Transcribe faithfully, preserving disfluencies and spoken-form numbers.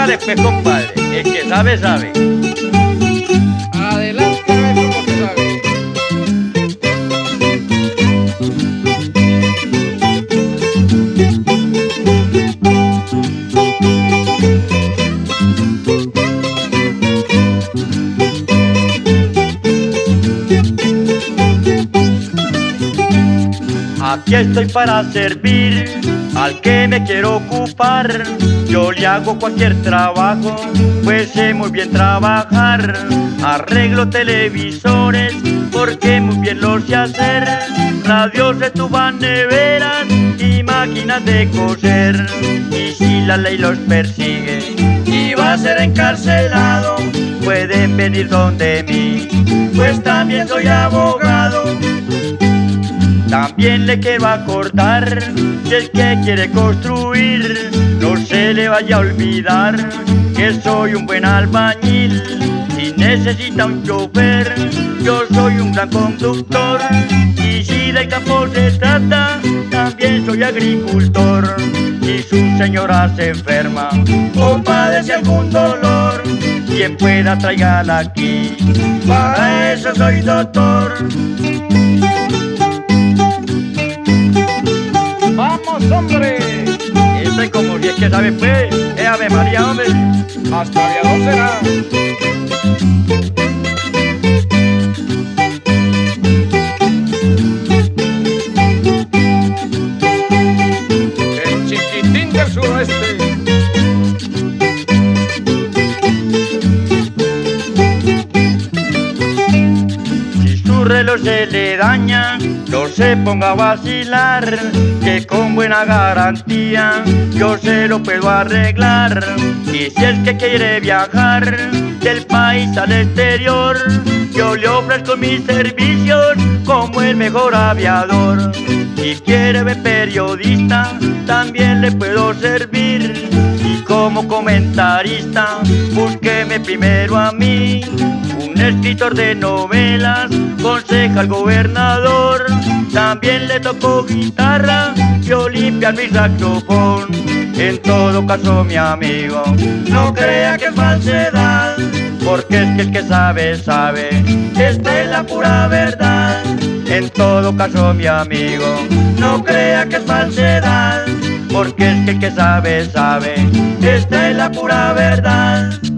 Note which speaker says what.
Speaker 1: Hágale pues, compadre, el que sabe, sabe.
Speaker 2: Adelante, a ver cómo se sabe.
Speaker 1: Aquí estoy para servir al que me quiero ocupar. Yo le hago cualquier trabajo, pues sé muy bien trabajar. Arreglo televisores, porque muy bien lo sé hacer. Radios, estufas, neveras y máquinas de coser. Y si la ley los persigue y va a ser encarcelado, pueden venir donde mí, pues también soy abogado. También le quiero acordar, si el que quiere construir, no se le vaya a olvidar que soy un buen albañil. Si necesita un chofer, yo soy un gran conductor. Y si del campo se trata, también soy agricultor. Si su señora se enferma o padece algún dolor, quien pueda tráigala aquí, para eso soy doctor.
Speaker 2: ¡Vamos, hombre!
Speaker 1: Eso es como si es que sabe pues, es Ave María, hombre.
Speaker 2: Hasta aviador será. El chiquitín del suroeste.
Speaker 1: Si su reloj se le daña, no se ponga a vacilar, que con buena garantía yo se lo puedo arreglar. Y si es que quiere viajar del país al exterior, yo le ofrezco mis servicios como el mejor aviador. Si quiere ver periodista, también le puedo servir. Y como comentarista, búsqueme primero a mí, un escritor de novelas, conseja al gobernador. También le tocó guitarra, yo limpiar mi saxofón. En todo caso, mi amigo, no crea que es falsedad, porque es que el que sabe, sabe, esta es la pura verdad. En todo caso, mi amigo, no crea que es falsedad, porque es que el que sabe, sabe, esta es la pura verdad.